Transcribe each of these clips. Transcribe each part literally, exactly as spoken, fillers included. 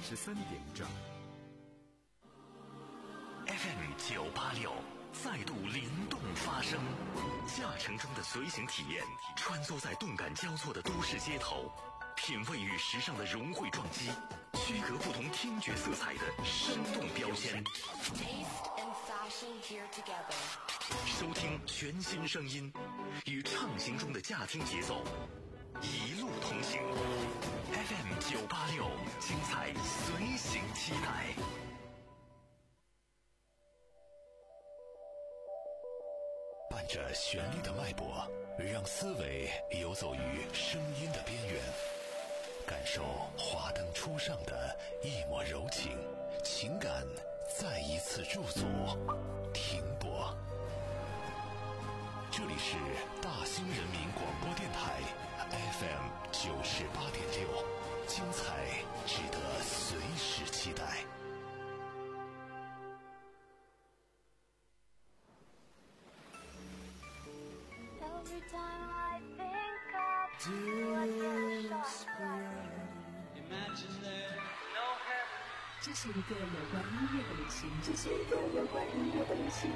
十三点整。 F M 九八六再度灵动发声，驾乘中的随行体验，穿梭在动感交错的都市街头，品味与时尚的融汇撞击，区隔不同听觉色彩的生动标签。收听全新声音，与畅行中的驾听节奏，一路同行。F M 九八六，精彩随行期待。伴着旋律的脉搏，让思维游走于声音的边缘，感受华灯初上的一抹柔情，情感再一次驻足停泊。这里是大兴人民广播电台 F M 九十八点六，精彩值得随时期待。 Every time I think of desperate, imagine there's no heaven. 这是一个有关音乐的旅行，这是一个有关音乐的旅行。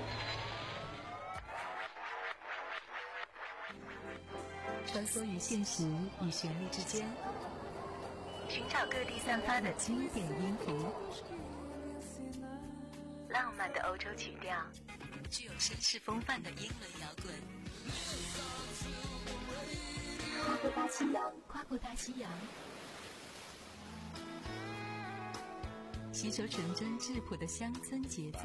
穿梭于现实与旋律之间，寻找各地散发的经典音符，浪漫的欧洲曲调，具有绅士风范的英伦摇滚。跨过大西洋，跨过大西洋，吸收纯真质朴的乡村节奏，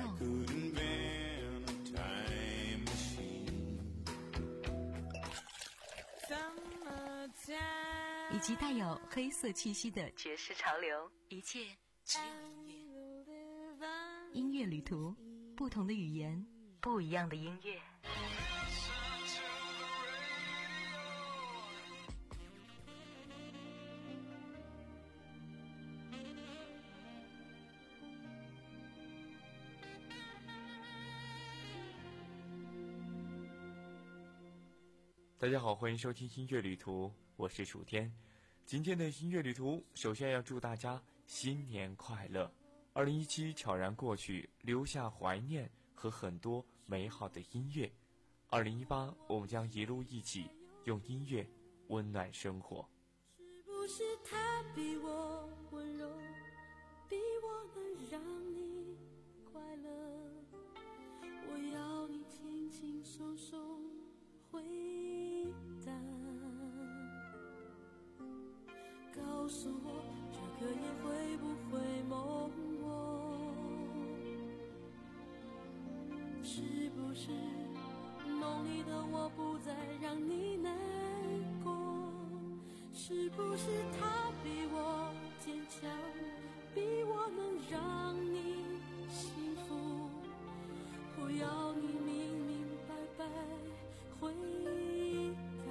以及带有黑色气息的爵士潮流，一切只有音乐。音乐旅途，不同的语言，不一样的音乐。 大家好，欢迎收听音乐旅途，我是楚天。今天的音乐旅途，首先要祝大家新年快乐。二零一七悄然过去，留下怀念和很多美好的音乐。二零一八，我们将一路一起用音乐温暖生活。 是不是他比我温柔，比我能让你快乐？我要你轻轻松松回答，告诉我这个夜会不会梦我？是不是梦里的我不再让你难过？是不是他比我坚强，比我能让你幸福？我要你明明白白回答，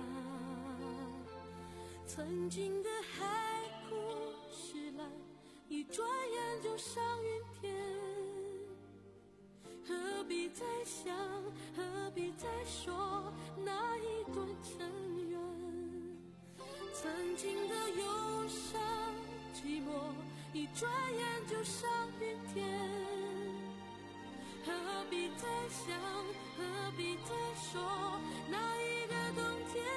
曾经的海枯石烂，一转眼就上云天。何必再想，何必再说那一段尘缘？曾经的忧伤寂寞，一转眼就上云天。何必再想，何必再说那一个冬天？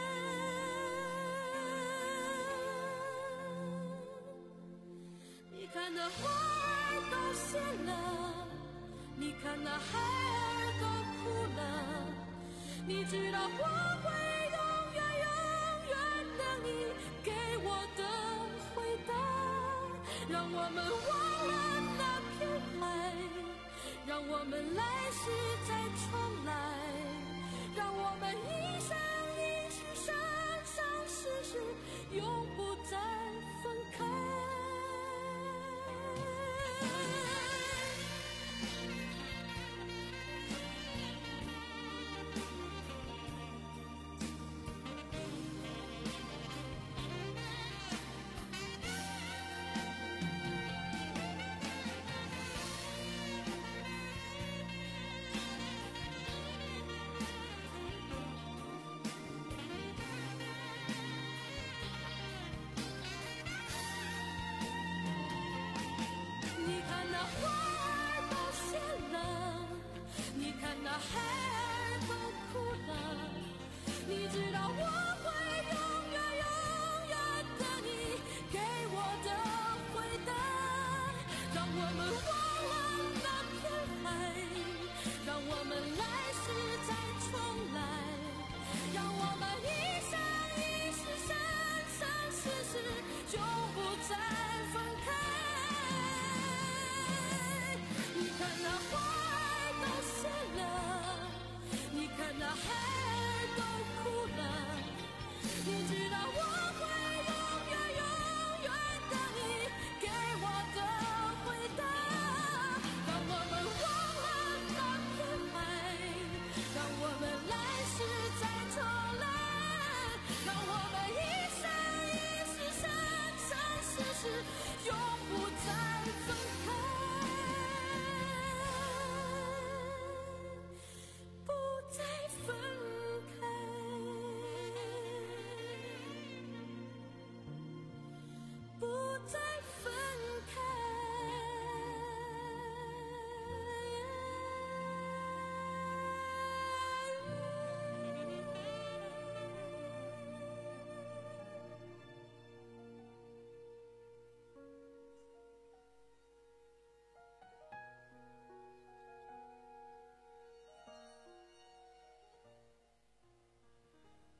你看那花儿都谢了，你看那孩儿都哭了，你知道我会永远永远等你给我的回答。让我们忘了那片海，让我们来世再重来，让我们一生一世生生世世永不再分开。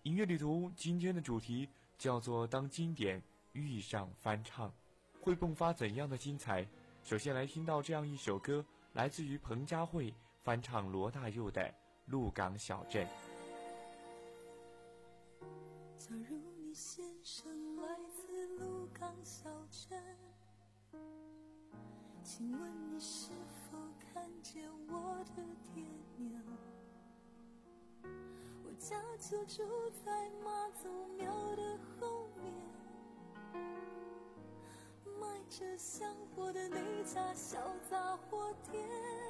音乐旅途今天的主题叫做当经典遇上翻唱，会迸发怎样的精彩？首先来听到这样一首歌，来自于彭佳慧翻唱罗大佑的《鹿港小镇》。 假如你先生来自鹿港小镇，请问你是否看见我的爹娘？我家就住在妈祖庙的后面，卖着香火的那家小杂货店。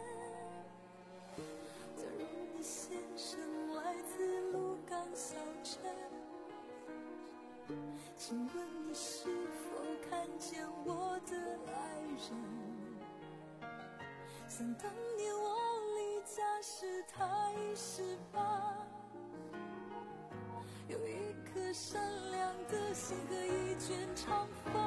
假如你先生来自鹿港小镇，请问你是否看见我的爱人？想当年我离家时他已十八，有一颗善良的心和一卷长发。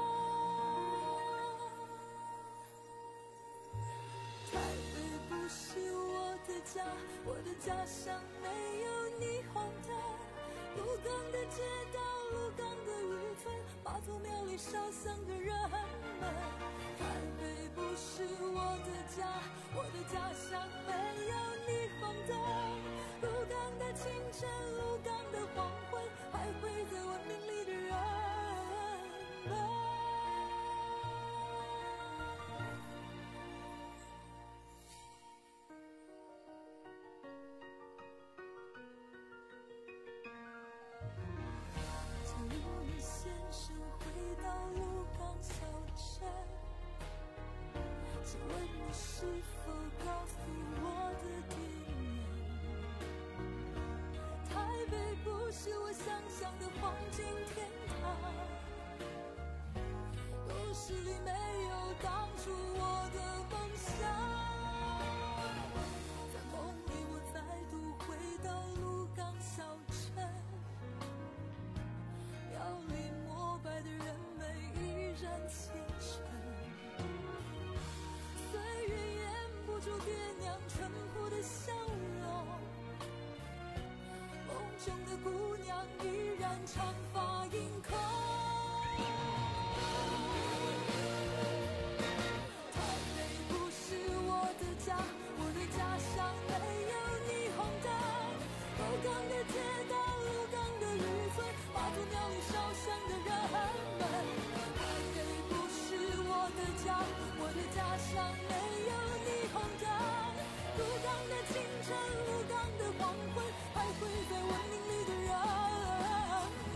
台北不是我的家，我的家乡没有霓虹灯，鹿港的街道，鹿港的渔村，妈祖庙里烧香的人们。台北不是我的家，我的家乡没有霓虹灯，鹿港的清晨，鹿港的黄昏，还会在文明里的人们。假如你先生回到鹿港小镇，请问你是否告诉我的爹娘？台北不是我想象的黄金天堂，都市里没有当初我的梦想。在梦里我再度回到鹿港小镇，庙里膜拜的人们依然虔诚，岁月掩不住爹娘淳朴的笑容，梦中的姑娘依然长发盈空。台北不是我的家，我的家乡没有霓虹灯，鹿港的街道，鹿港的渔村，妈祖庙里烧香的人们。台北不是我的家，我的家乡没有霓虹灯，鹿港的清晨，鹿港的黄昏，还会在文明里的人们。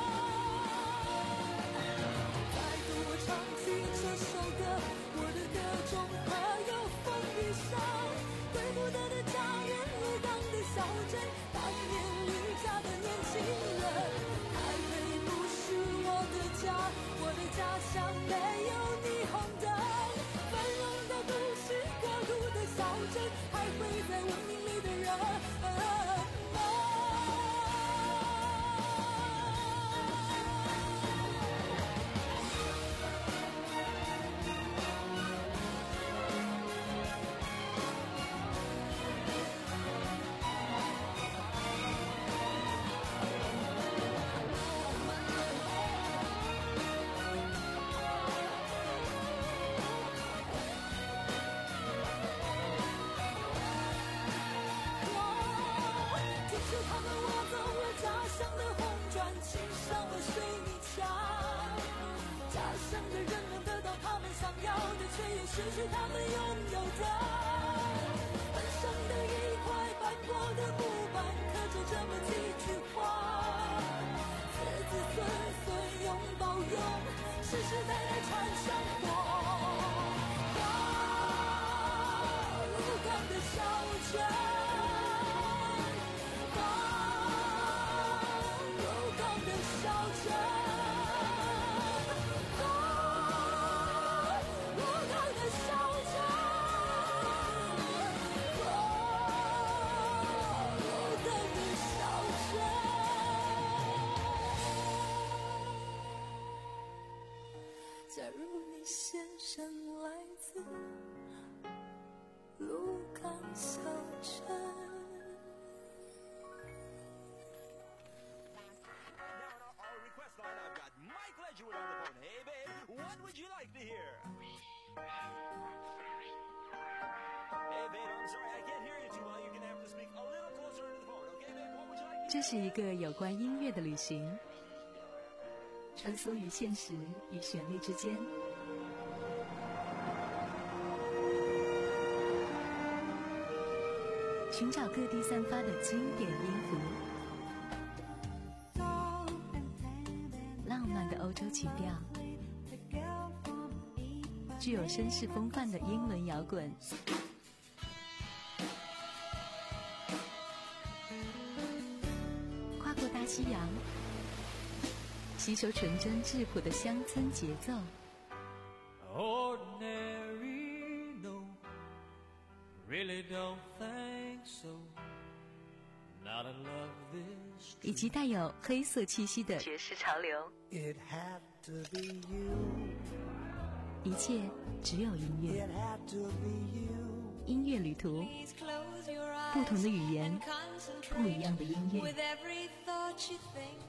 再度我唱起这首歌，我的歌中还有风雨声，对不得的家人，鹿港的小镇，当年离家的年轻人。台北不是我的家，我的家乡没有霓虹灯，繁荣的都市，刻苦的小镇，还会在文明里的人们。听说他们挖走了家乡的红砖，砌上了水泥墙，家乡的人们得到他们想要的，却又失去他们拥有的。本上的一块斑驳的木板，刻着这么几句话：子子孙孙永保佑，世世代代传香火。鹿港的小镇，鹿港的小镇，鹿港的小镇，鹿港的小镇。假如你先生来自鹿港小镇。 would you like to hear? Hey, babe, I'm sorry, I can't hear you too well. You're gonna have to speak a little closer into the phone, okay, babe? What would you like to hear? 这是一个有关音乐的旅行，穿梭于现实与旋律之间。寻找各地散发的经典音符，浪漫的欧洲曲调，具有绅士风范的英伦摇滚，跨过大西洋，吸收纯真质朴的乡村节奏。 Ordinary, no, really don't think so. Not a love this 以及带有黑色气息的爵士潮流， It had to be you. 一切只有音乐。 It had to be you. 音乐旅途，不同的语言，不一样的音乐。 With every thought you think.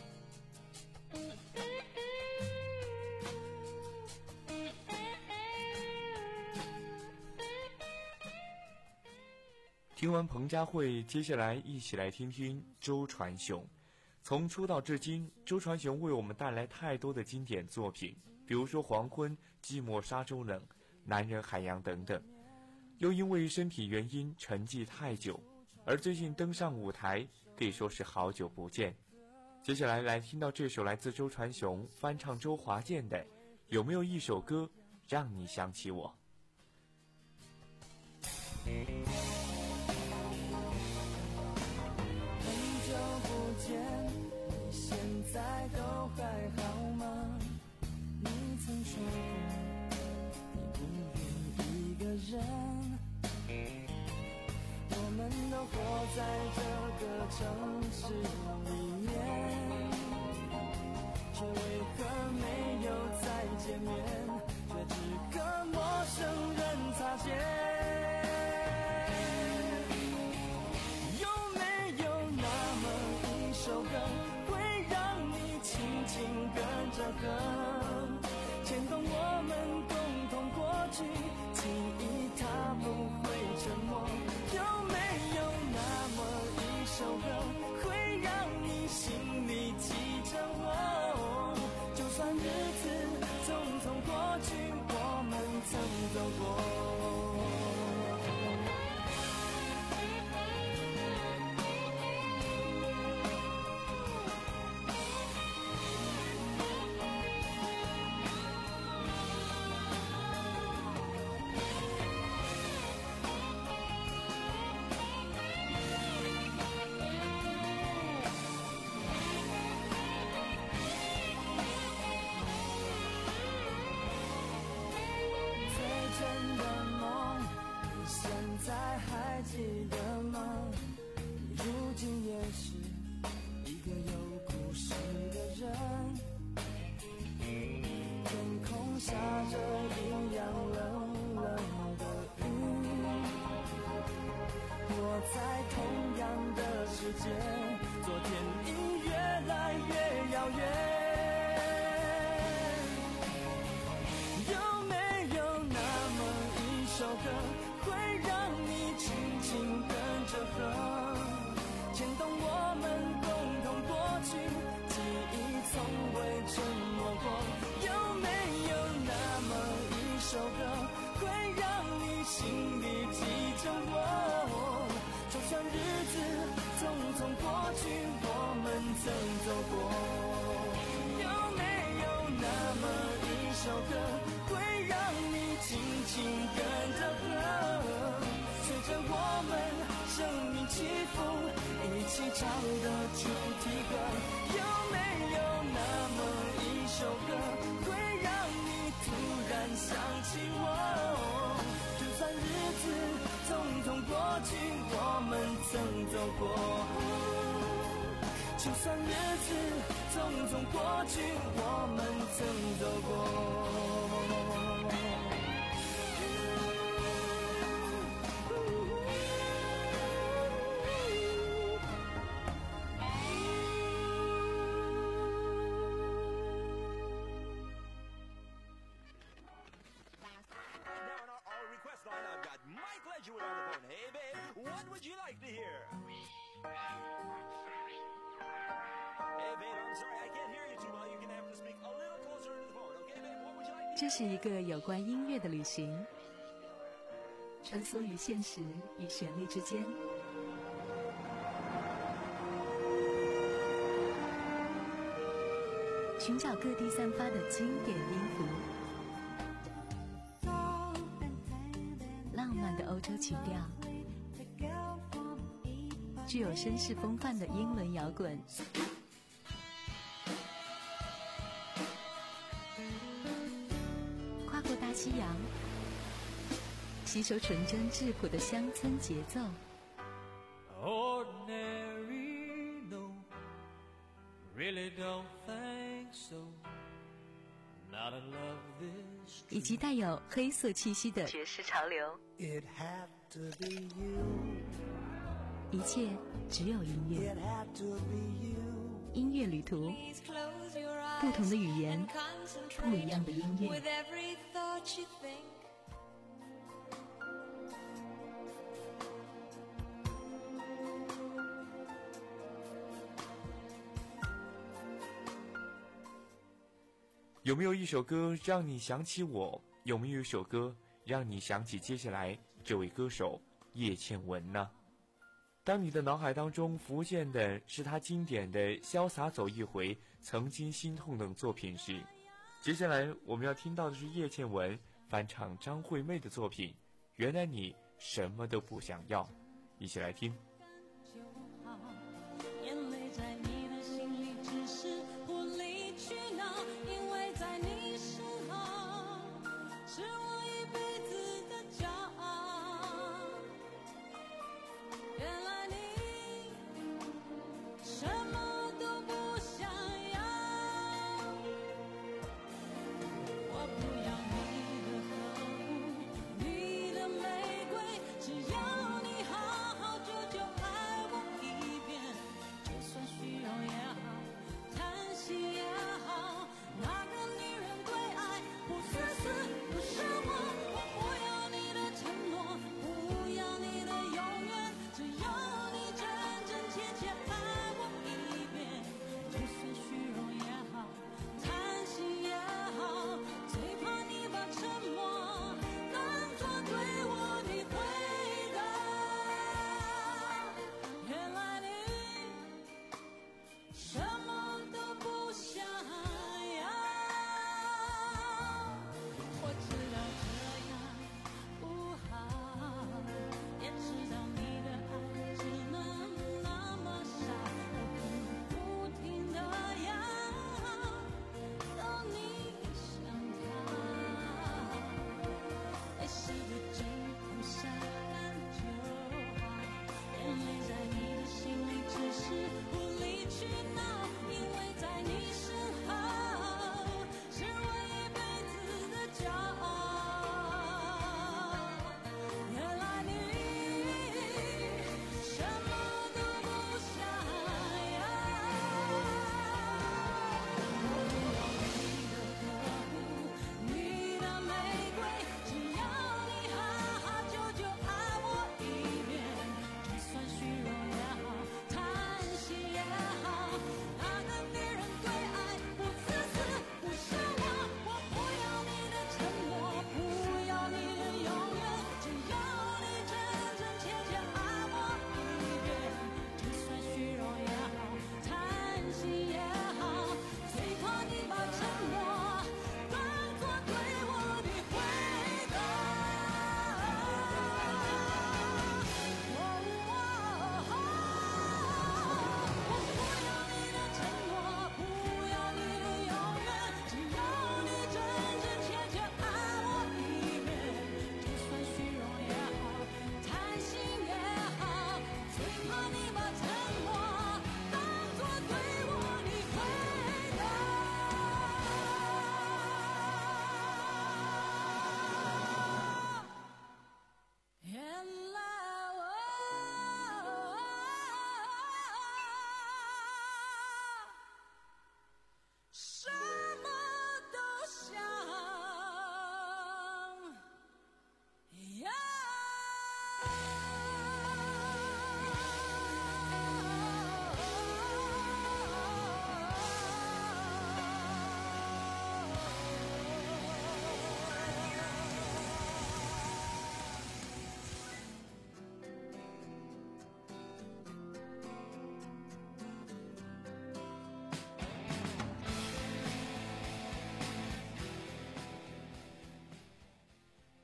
听完彭佳慧，接下来一起来听听周传雄。从出道至今，周传雄为我们带来太多的经典作品，比如说《黄昏》《寂寞沙洲冷》《男人海洋》等等。又因为身体原因沉寂太久，而最近登上舞台，可以说是好久不见。接下来来听到这首来自周传雄翻唱周华健的《有没有一首歌让你想起我》。 很久不见，你现在都还好吗？你曾说过，你不愿一个人。我们都活在这个城市里面，却为何没有再见面，却只跟陌生人擦肩。跟着和牵动我们共同过去，记忆它不会沉默。有没有那么一首歌，会让你心里记着我？就算日子匆匆过去，我们曾走过。还记得吗？你如今也是一个有故事的人。天空下着一样冷冷的雨，我在同样的世界，昨天已越来越遥远。有没有那么一首歌，会让你轻轻跟着和，牵动我们共同过去，记忆从未沉默过。有没有那么一首歌，会让你心里记着我？就算日子匆匆过去，我们曾走过。有没有那么一首歌，会让你轻轻跟着和，随着我们生命起伏，一起唱的主题歌。有没有那么一首歌，会让你突然想起我？就算日子匆匆过去，我们曾走过。就算日子匆匆过去，我们曾走过。 这是一个有关音乐的旅行，穿梭于现实与旋律之间，寻找各地散发的经典音符，浪漫的欧洲曲调，具有绅士风范的英伦摇滚，跨过大西洋，吸收纯真质朴的乡村节奏。 Ordinary, no, really don't think so. Not in love this. 以及带有黑色气息的爵士潮流。 It had to be you. 一切只有音乐。 It had to be you. 音乐旅途，不同的语言，不一样的音乐。 With every thought you think. 有没有一首歌让你想起我？有没有一首歌让你想起接下来这位歌手叶倩文呢？当你的脑海当中浮现的是他经典的《潇洒走一回》、《曾经心痛》等作品时，接下来我们要听到的是叶倩文翻唱张惠妹的作品《原来你什么都不想要》，一起来听。 眼泪在你的心里只是无理取闹，因为在你身旁是我一辈子的骄傲。原来你什么都不想要，我不要你的呵护，你的玫瑰，只要你好好久久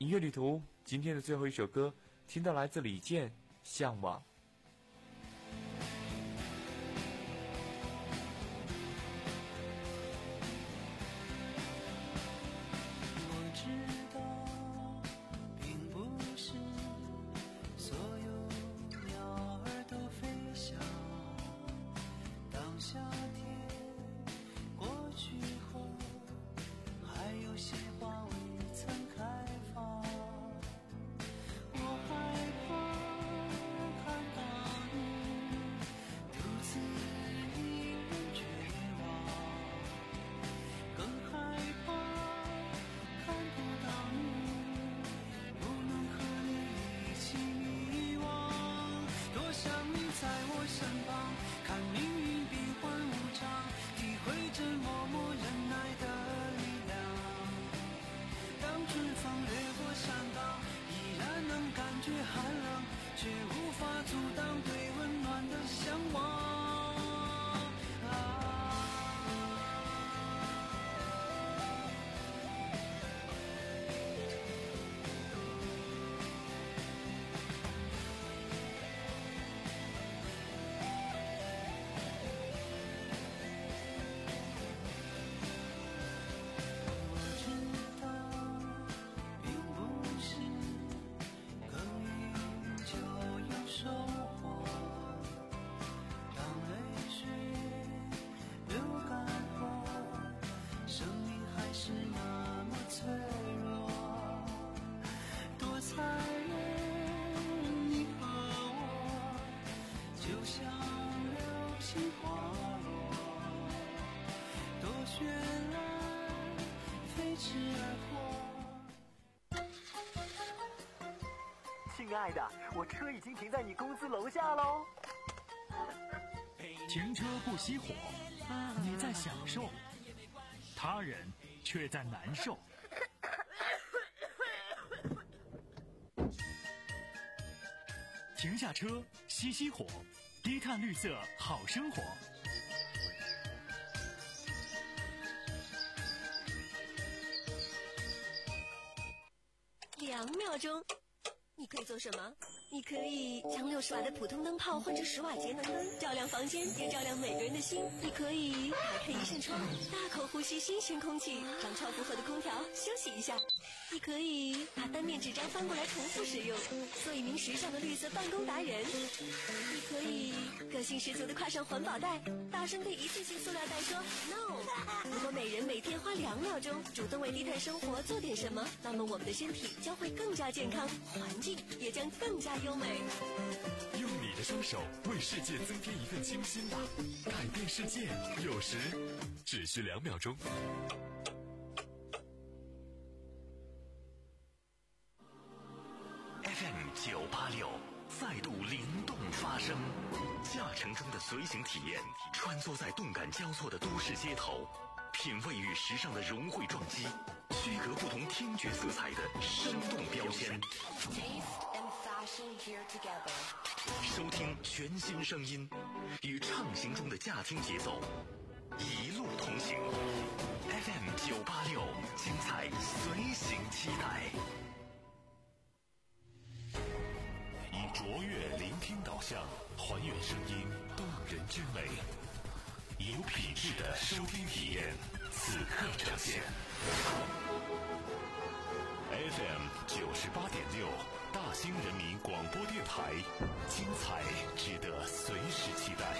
音乐旅途今天的最后一首歌，听到来自李健《向往》。 亲爱的，我车已经停在你公司楼下喽。 停车不熄火，你在享受，他人却在难受。停下车，熄熄火，低碳绿色好生活。 两秒钟。你可以做什么？你可以将六十瓦的普通灯泡换成十瓦节能灯，照亮房间，也照亮每个人的心。你可以打开一扇窗，大口呼吸新鲜空气，让超负荷的空调休息一下。你可以把单面纸张翻过来重复使用，做一名时尚的绿色办公达人。你可以个性十足的挎上环保袋，大声对一次性塑料袋说 no。如果每人每天花两秒钟主动为低碳生活做点什么，那么我们的身体将会更加健康，环境也将更加优美。 用你的双手为世界增添一份清新吧，改变世界有时只需两秒钟。F M 九八六再度灵动发声，驾乘中的随行体验，穿梭在动感交错的都市街头，品味与时尚的融汇撞击，区隔不同听觉色彩的生动标签。收听全新声音，与畅行中的驾听节奏，一路同行。F M 九八六，精彩随行期待。以卓越聆听导向，还原声音动人之美，有品质的收听体验，此刻呈现。F M 九十八点六，大兴人民广播电台，精彩值得随时期待。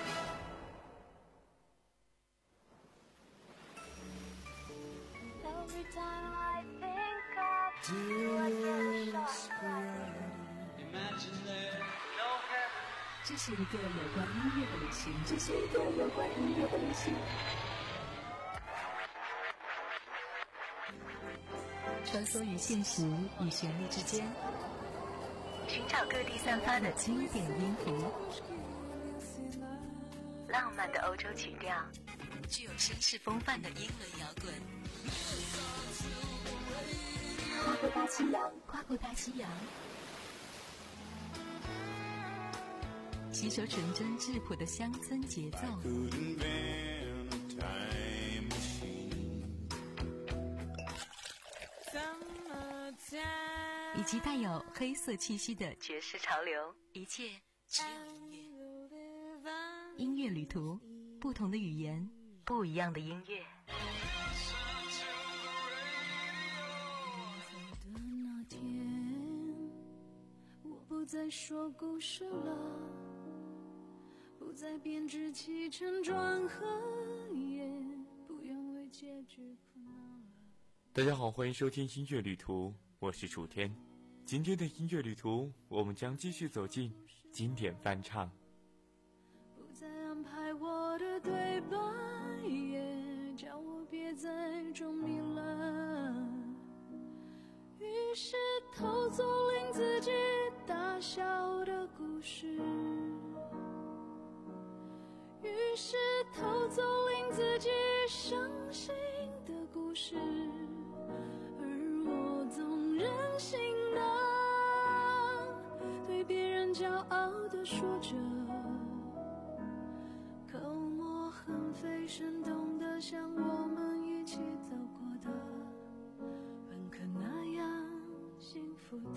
这是一个有关音乐的旅行，这是一个有关音乐的旅行。穿梭于现实与旋律之间，寻找各地散发的经典音符，浪漫的欧洲曲调，具有绅士风范的英伦摇滚。跨过大西洋，跨过大西洋，吸收纯真质朴的乡村节奏。 以及带有黑色气息的爵士潮流，一切只有音乐。音乐旅途，不同的语言，不一样的音乐。 那天，我不再说故事了，不再编织起承转合，也不愿为结局苦恼了。 大家好，欢迎收听音乐旅途，我是楚天。今天的音乐旅途，我们将继续走进经典翻唱。 不再安排我的对白，也叫我别再装迷了。于是偷走令自己大笑的故事，于是偷走令自己伤心的故事，而我总任性的对别人骄傲的说着，口沫横飞，生动的像我们一起走过的，本可那样幸福的。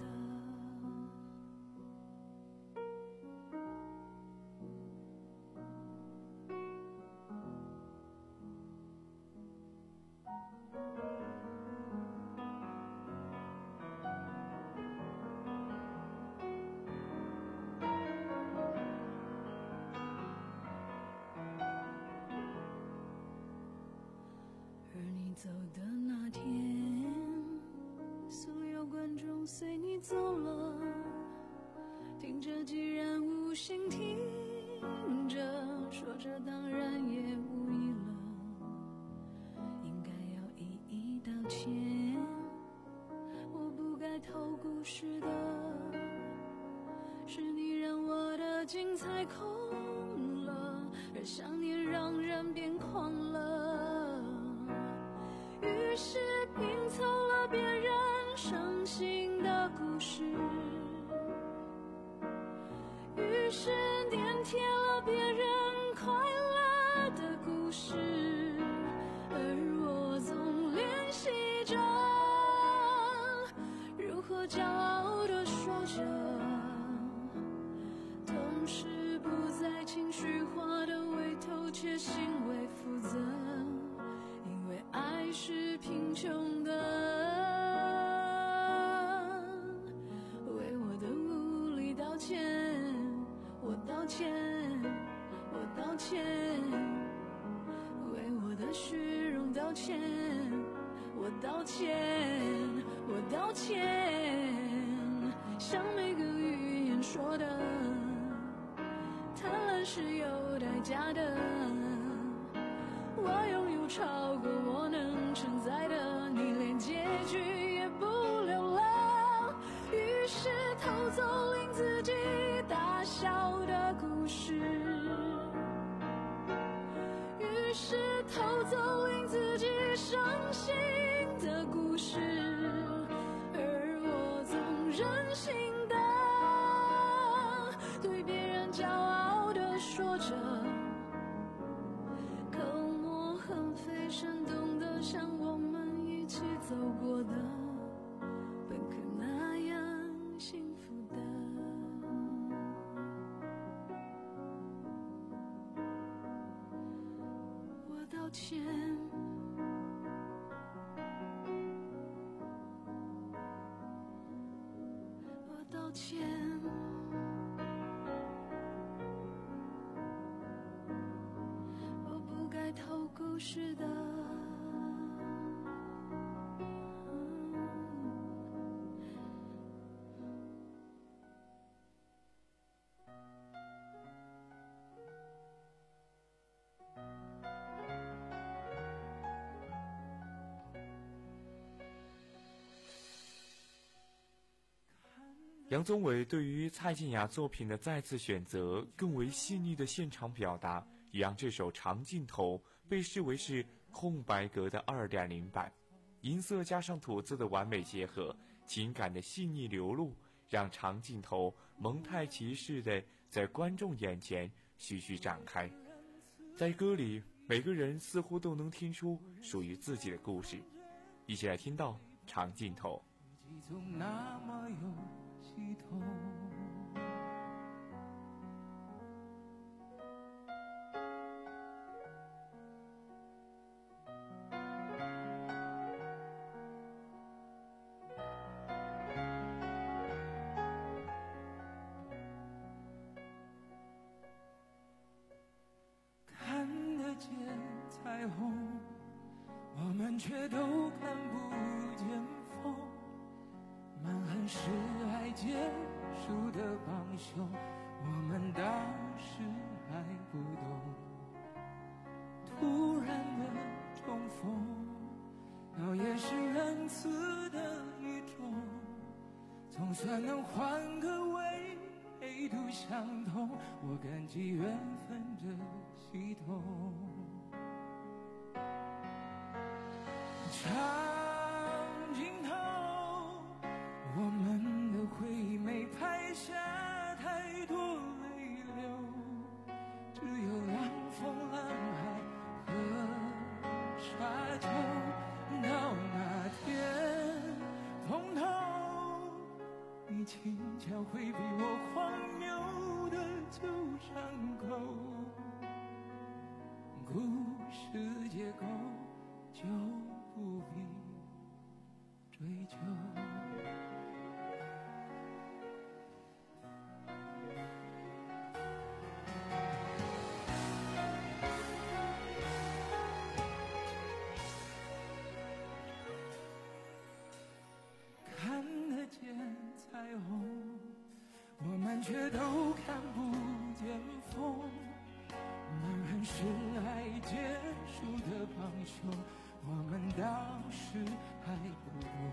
而你走的那天，所有观众随你走了，听着既然无心听着，说着当然也无意了，应该要一一道歉。我不该偷故事的，是你让我的精彩空了，而想念让人变狂了，于是拼凑了别人伤心的故事，于是粘贴了别人快乐的故事，而我总练习着如何骄傲地说着，同时不再情绪化地为偷窃行为负责，因为爱是贫穷的，为我的无力道歉，我道歉，我道歉，为我的虚荣道歉，我道歉，我道歉，像每个语言说的，贪婪是有代价的，我拥有超过我能承载的，你连结局也不留了，于是偷走令自己大笑的故事，于是偷走令自己伤心的故事，而我总任性的对别人骄傲地说着，口沫横飞，生动的像我们一起走过的，本可那样幸福的。我道歉，我道歉，我不该偷故事的。 杨宗纬对于蔡健雅作品的再次选择，更为细腻的现场表达，也让这首《长镜头》被视为是空白格的 二点零 版。音色加上吐字的完美结合，情感的细腻流露，让长镜头蒙太奇似的在观众眼前徐徐展开。在歌里，每个人似乎都能听出属于自己的故事。一起来听到长镜头。 己总那么有系统。看得见彩虹，我们却都看不见风。满恨是爱结束的帮凶，我们当时还不懂。突然的重逢，那也是仁慈的一种，总算能换个维度相同。我感激缘分这系统。长镜头，我们的回忆没拍下太多泪流，只有凉风蓝海和沙丘。到那天碰头，你轻巧回避我荒谬的旧伤口，故事结构就不必追究。看得见彩虹，我们却都看不见风。满恨是爱结束的帮凶，我们当时还不懂。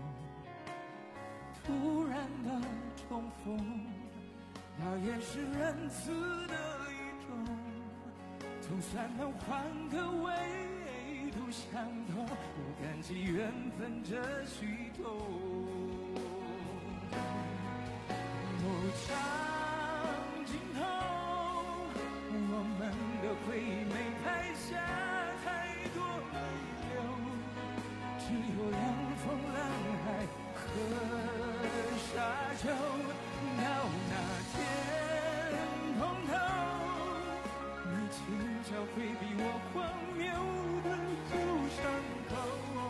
突然的重逢，那也是仁慈的一种，总算能换个维度相同。我感激缘分这系统。哦，长镜头，我们的回忆没拍下太多泪流，只有凉风蓝海和沙丘。到那天碰头，你轻巧回避我荒谬的旧伤口，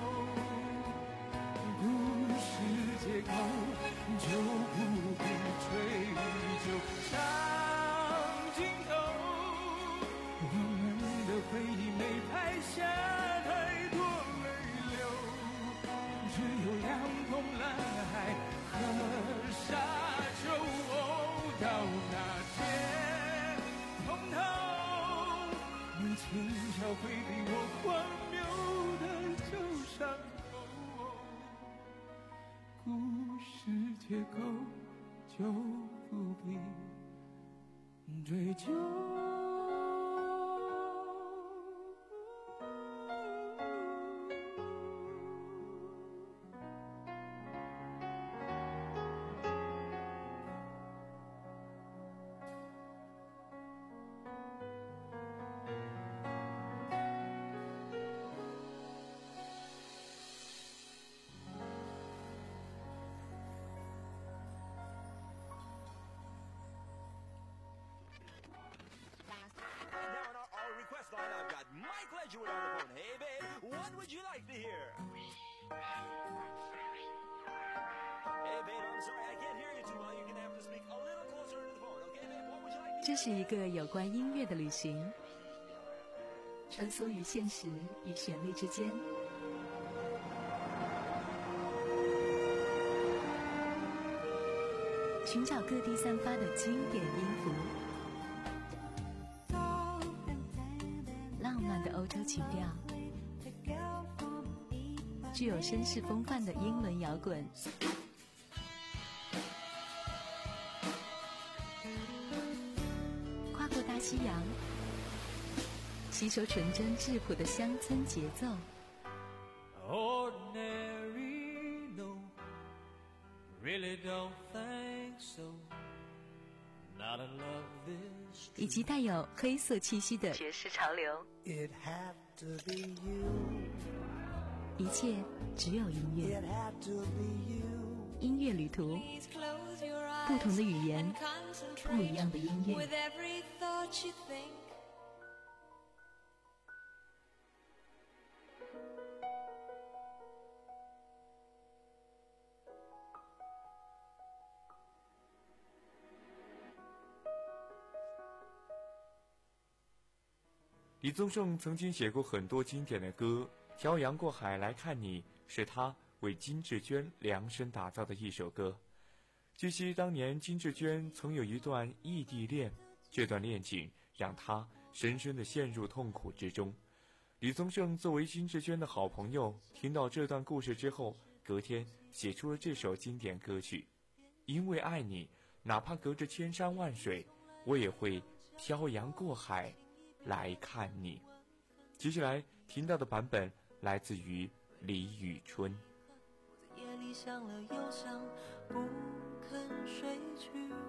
故事结构就不必追究。长镜头，我们的回忆没拍下太多泪流，只有凉风蓝海和沙丘。到那天碰头，你轻巧回避我荒谬的旧伤口，故事结构就不必追究。 I've got Mike Ledgerwood on the phone. Hey, babe, what would you like to hear? Hey, babe, I'm sorry, I can't hear you too well. You're gonna have to speak a little closer to the phone, okay, babe? What would you like to hear? 这是一个有关音乐的旅行，穿梭于现实与旋律之间。寻找各地散发的经典音符，浪漫的欧洲情调，具有绅士风范的英伦摇滚，跨过大西洋，吸收纯真质朴的乡村节奏。 Ordinary, no, really don't think so. Not in love this. 以及带有黑色气息的爵士潮流。 It had to be you. 一切只有音乐。 It had to be you. 途，不同的语言，不一样的音乐。 李宗盛曾经写过很多经典的歌，《漂洋过海来看你》是他为金志娟量身打造的一首歌。据悉当年金志娟曾有一段异地恋，这段恋情让她深深地陷入痛苦之中。李宗盛作为金志娟的好朋友，听到这段故事之后，隔天写出了这首经典歌曲。因为爱你，哪怕隔着千山万水，我也会漂洋过海来看你。接下来听到的版本来自于李宇春。 我在夜里想了又想，不肯睡去，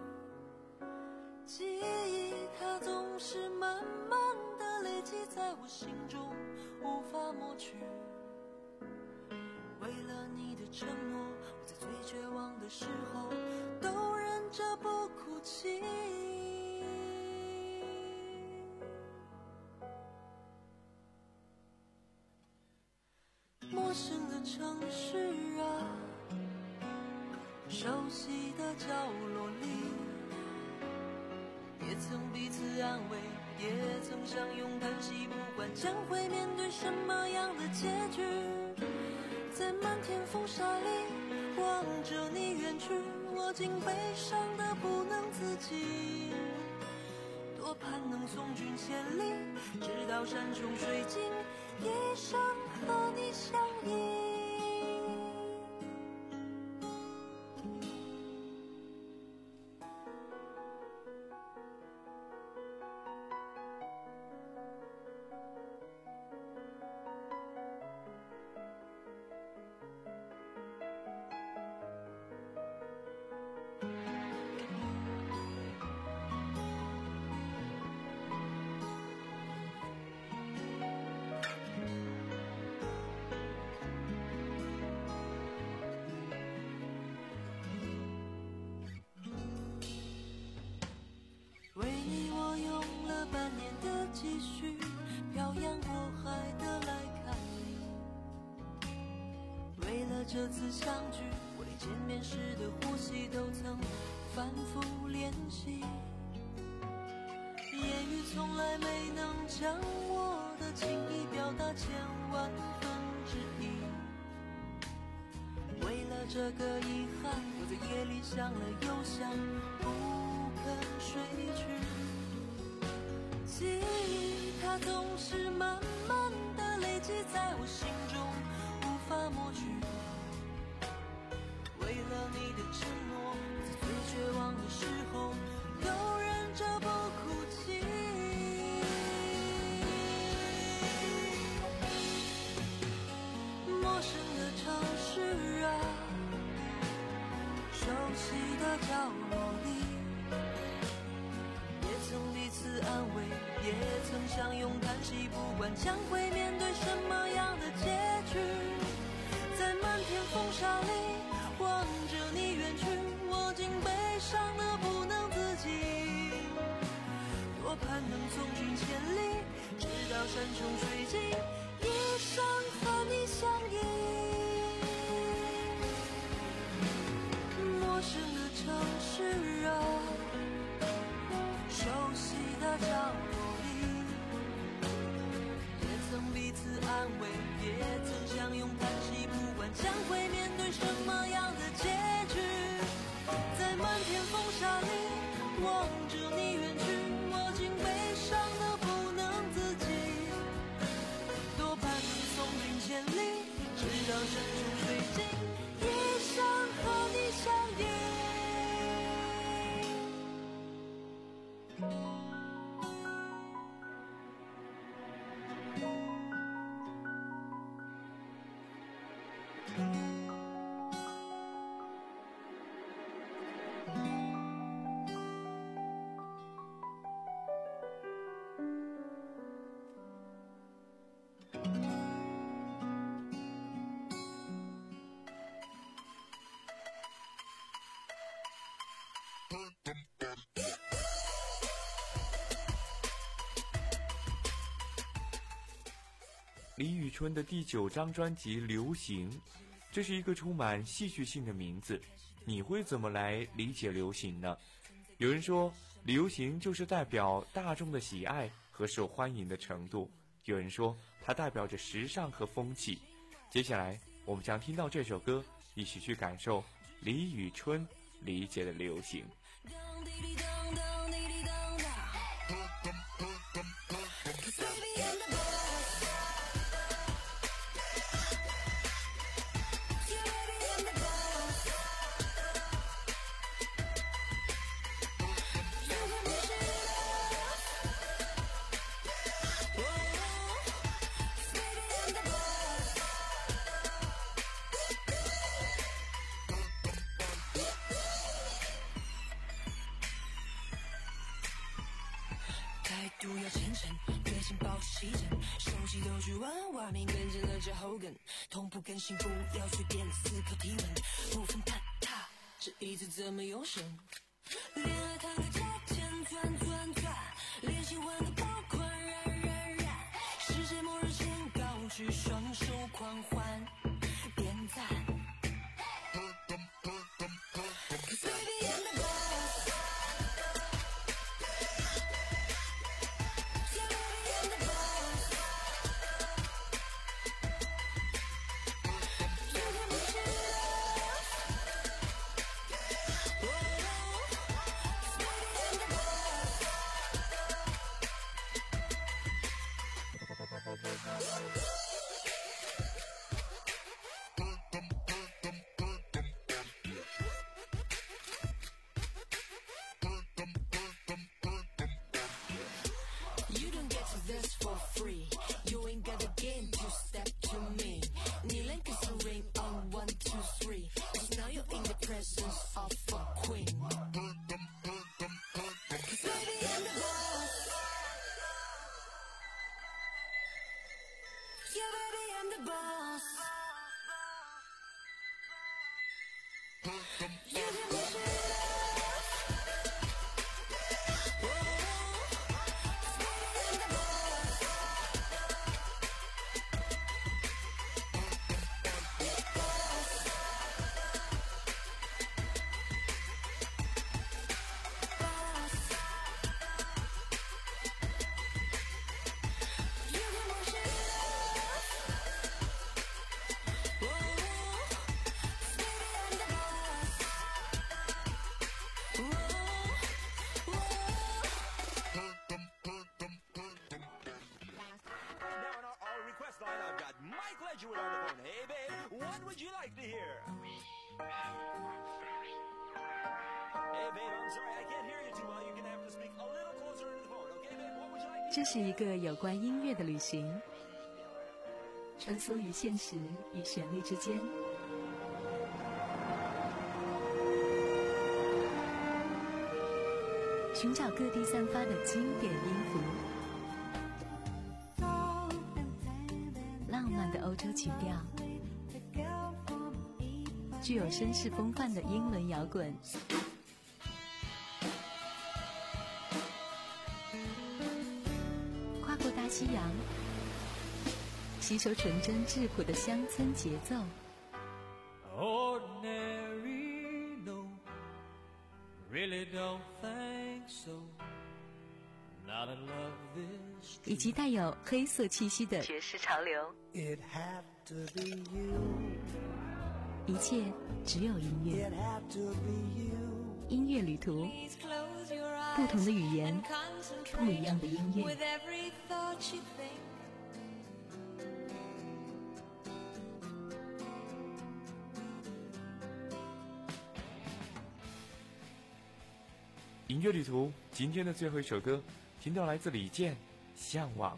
记忆它总是慢慢的累积在我心中，无法抹去。为了你的承诺，我在最绝望的时候都忍着不哭泣。陌生的城市啊，熟悉的角落里，也曾彼此安慰，也曾相拥叹息，不管将会面对什么样的结局。在漫天风沙里望着你远去，我竟悲伤得不能自己。多盼能送君千里，直到山穷水尽，一生和你相依。为你我用了半年的积蓄，漂洋过海的来看你。为了这次相聚，我连见面时的呼吸都曾反复练习。言语从来没能将我的情意表达千万分之一。为了这个遗憾，我在夜里想了又想，不肯睡去。记忆它总是慢慢的累积在我心中，无法抹去。为了你的承诺，在最绝望的时候都忍着不哭泣。陌生的城市啊，熟悉的角落里，也曾彼此安慰，也曾相拥叹息，不管将会面对什么样的结局。在漫天风沙里望着你远去，我竟悲伤得不能自己。多盼能送君千里，直到山穷水尽，一生和你相依。陌生的城市啊，熟悉的角落里，也曾彼此安慰，也曾相拥叹息，不管将会面对什么样的结局。在漫天风沙里望着你远去，我竟悲伤得不能自己。多盼能送君千里，直到山穷水尽，一生和你相依。 李宇春的第九张专辑《流行》，这是一个充满戏剧性的名字，你会怎么来理解流行呢？有人说，流行就是代表大众的喜爱和受欢迎的程度，有人说它代表着时尚和风气。接下来我们将听到这首歌，一起去感受李宇春理解的流行。 要虔诚，个性保持细整，手机都去玩，画面跟着了这后跟，同步更新，不要随便思考提问，不分踏踏，这一次怎么用神？恋爱谈个价钱，转转转，连喜欢的爆款，燃燃燃，世界末日前高举双手狂欢，点赞。This for free, you ain't got a game to step to me. Kneeling kiss a ring on one, two, three. Cause now you're in the presence of a queen. Cause baby I'm the boss. Yeah baby I'm the boss. You can push it up. Hey, babe, I'm sorry, I can't hear you too well. You're gonna have to speak a little closer into the phone, okay, babe? What would you like? 这是一个有关音乐的旅行，穿梭于现实与旋律之间，寻找各地散发的经典音符，浪漫的欧洲曲调，具有绅士风范的英伦摇滚，跨过大西洋，吸收纯真质朴的乡村节奏。 Ordinary, no, really don't think so. Not in love this. 以及带有黑色气息的爵士潮流。 It had to be you. 一切只有音乐。 It had to be you. 音乐旅途，不同的语言，不一样的音乐。 With every thought you think. 音乐旅途，今天的最后一首歌，听到来自李健，《向往》。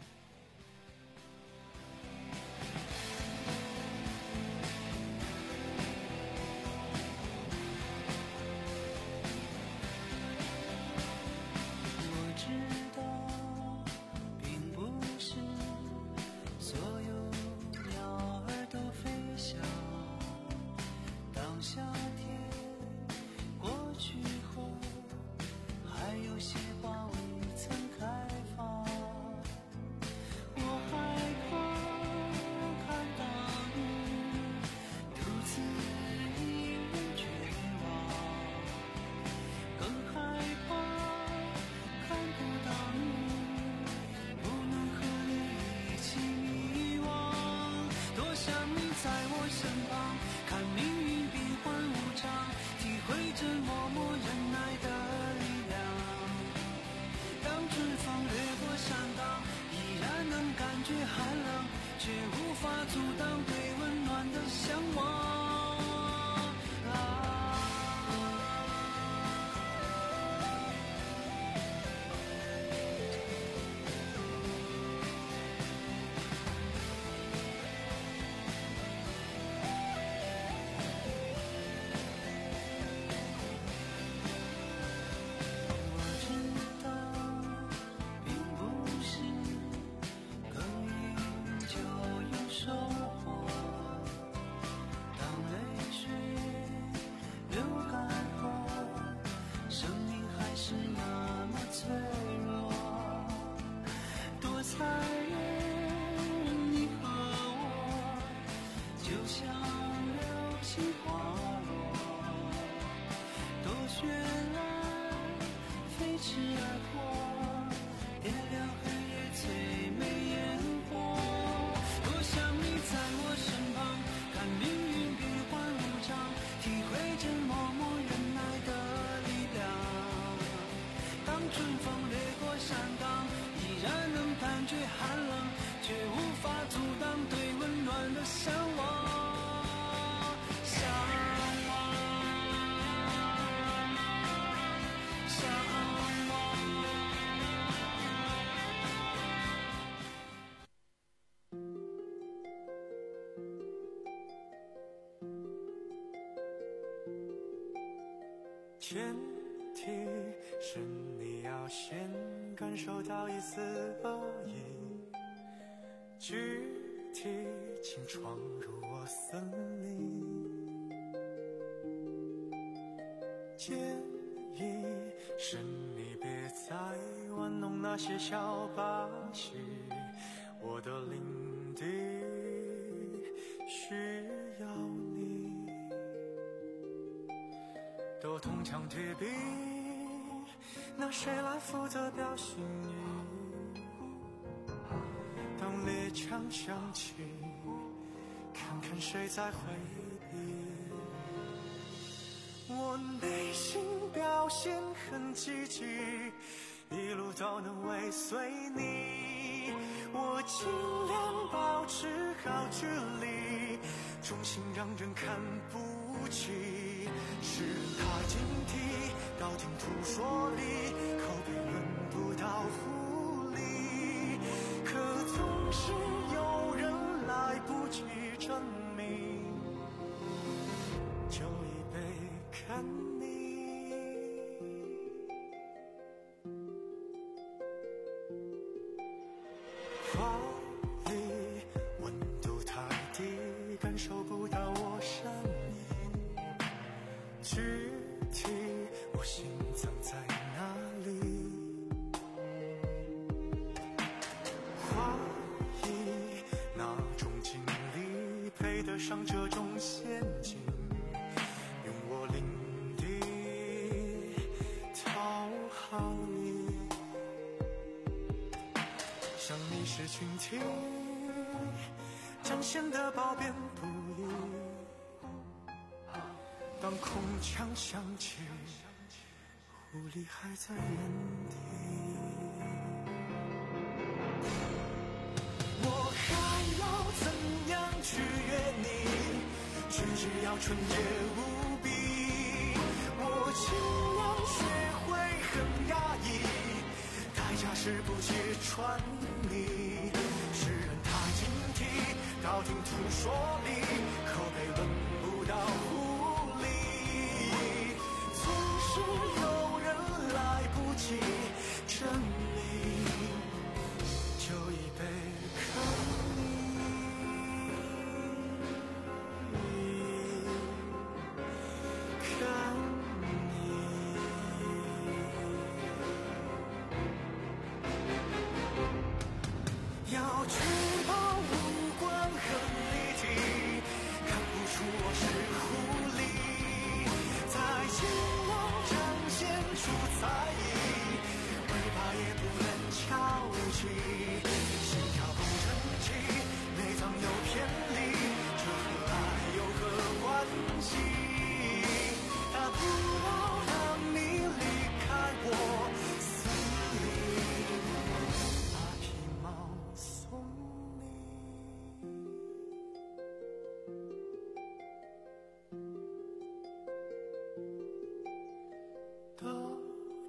我知道，并不是所有鸟儿都飞翔。当夏天过去后。 还有些花未曾开放。我害怕看到你独自一人绝望，更害怕看不到你，不能和你一起遗忘。多想你在我身旁，看命运变幻无常，体会着默默忍耐的力量。当春风掠过山岗，依然能感觉寒冷，却无法阻挡对温暖的向往。 前提是你要先感受到一丝恶意，具体请闯入我森林。建议是你别再玩弄那些小把戏，我的领地需要你。都铜墙铁壁，那谁来负责表心意？当猎枪响起，看看谁在回避。我内心表现很积极，一路都能尾随你。我尽量保持好距离，重心让人看不起。世人太警惕，道听途说里口碑轮不到狐狸，可总是有人来不及证明，就一杯看你。话里温度太低，感受不到我善意。具体我心脏在哪里？怀疑哪种经历配得上这种陷阱？用我领地讨好你，想你是群体，展现的褒贬不一。当空枪响起，狐狸还在原地。我还要怎样取悦你？举止要纯洁无比。我尽量学会很压抑，代价是不揭穿你。世人太警惕，道听途说里口碑轮不到狐狸。总是有人来不及证明，就一杯看你，看你。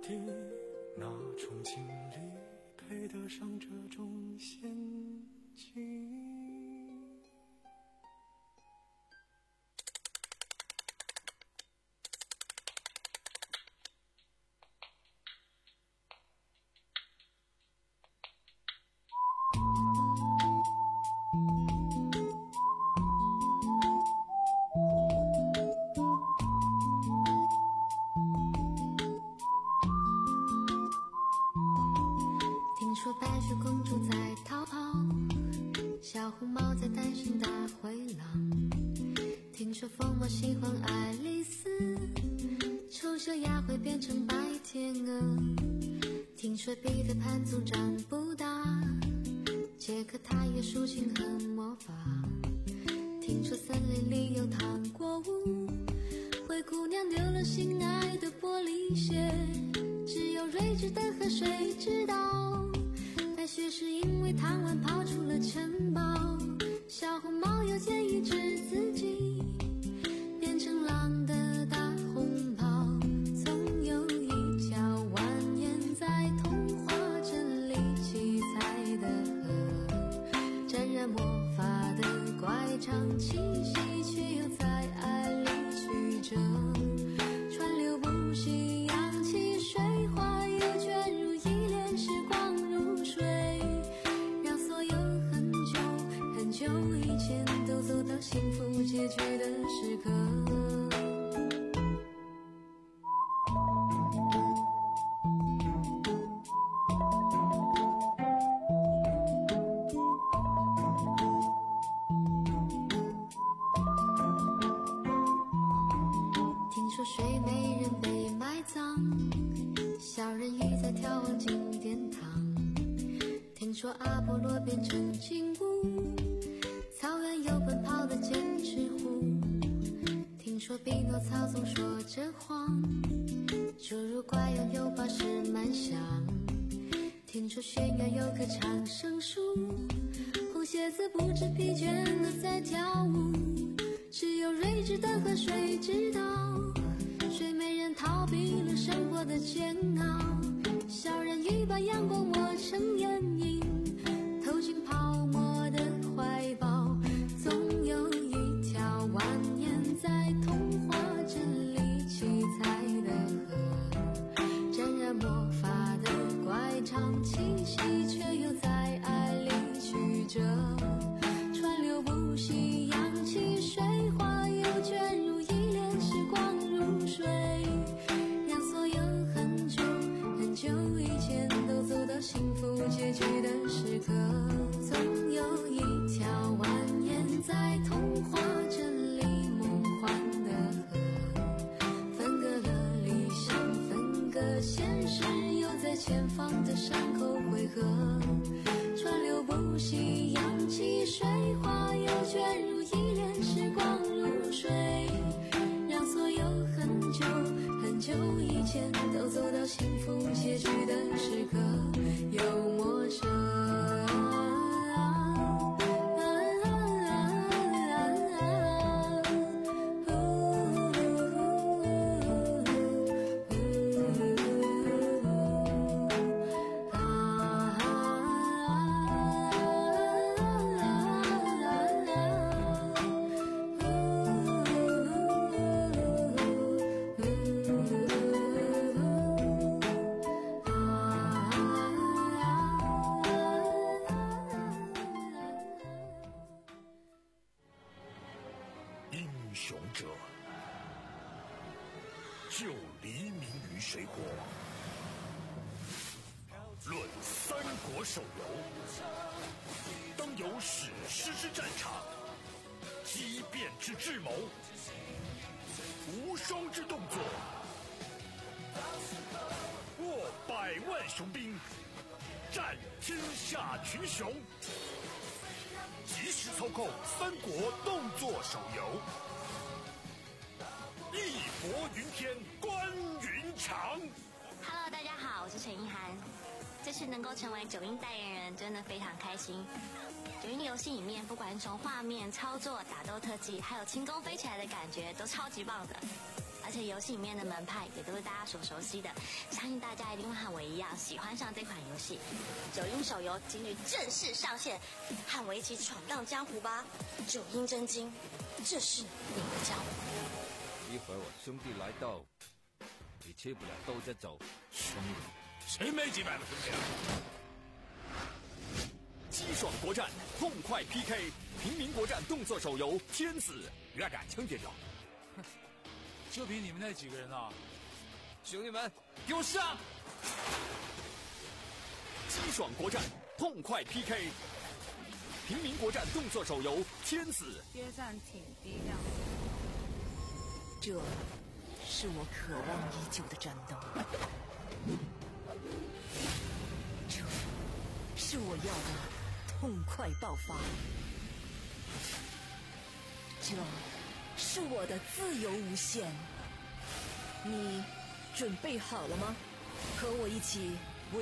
底那种经历配得上这种陷阱？ 听说白雪公主在逃跑，小红帽在担心大灰狼。听说疯帽喜欢爱丽丝，丑小鸭会变成白天鹅。听说彼得潘总长不大，杰克他也竖琴和魔法。听说森林里有糖果屋，灰姑娘丢了心爱的玻璃鞋，只有睿智的河水知道，白雪是因为贪玩跑出了城堡。小红帽又建议治自己变成狼的大红袍，总有一条蜿蜒在童话镇里七彩的河，沾染魔法的乖张气息，却又在爱里曲折，川流不息，扬起水花，又卷入一帘时光如水，让所有很久很久以前都走到幸福结局的时刻。听说睡美人被埋葬，小人鱼在眺望金殿堂。听说阿波罗变成金乌，草原有奔跑的剑齿虎。听说匹诺曹总说着谎，侏儒怪拥有宝石满箱。听说悬崖有棵长生树，红鞋子不知疲倦地在跳舞，只有睿智的河水知道，睡美人逃避了生活的煎熬，小人鱼把阳光抹成眼影，投进泡沫的怀抱，总有一条蜿蜒在童话镇里七彩的河，沾染魔法的乖张气息，却又在爱里曲折，川流不息，扬起水花，又卷入一帘时光如水，让所有很久很久以前都走到幸福结局的时刻。总有一条蜿蜒在童话镇里梦幻的河，分隔了理想，分隔现实，又在前方的山口汇合，川流不息，扬起水花，又卷入一帘时光如水，让所有很久很久以前都走到幸福结局的时刻。有陌生英雄者，就黎明于水火。论三国手游，当有史诗之战场，激变之智谋，无双之动作，握百万雄兵，战天下群雄。即时操控三国动作手游，义薄云天，关云长。 Hello， 大家好，我是陈意涵。这次能够成为九阴代言人，真的非常开心。九阴游戏里面，不管是从画面、操作、打斗特技，还有轻功飞起来的感觉，都超级棒的。 而且游戏里面的门派也都是大家所熟悉的，相信大家一定会和我一样喜欢上这款游戏。九阴手游今日正式上线，和我一起闯荡江湖吧！九阴真经，这是你的江湖。 一会儿我兄弟来到，你吃不了兜着走。兄弟， 谁没几百个兄弟啊？ 激爽国战，痛快 P K， 平民国战动作手游《天子》，热感枪点着。 就凭你们那几个人啊！ 兄弟们，给我上！ 激爽国战，痛快 P K， 平民国战动作手游《天子》。 约战挺低调。 这是我渴望已久的战斗，这是我要的痛快爆发，这是我的自由无限。你准备好了吗？和我一起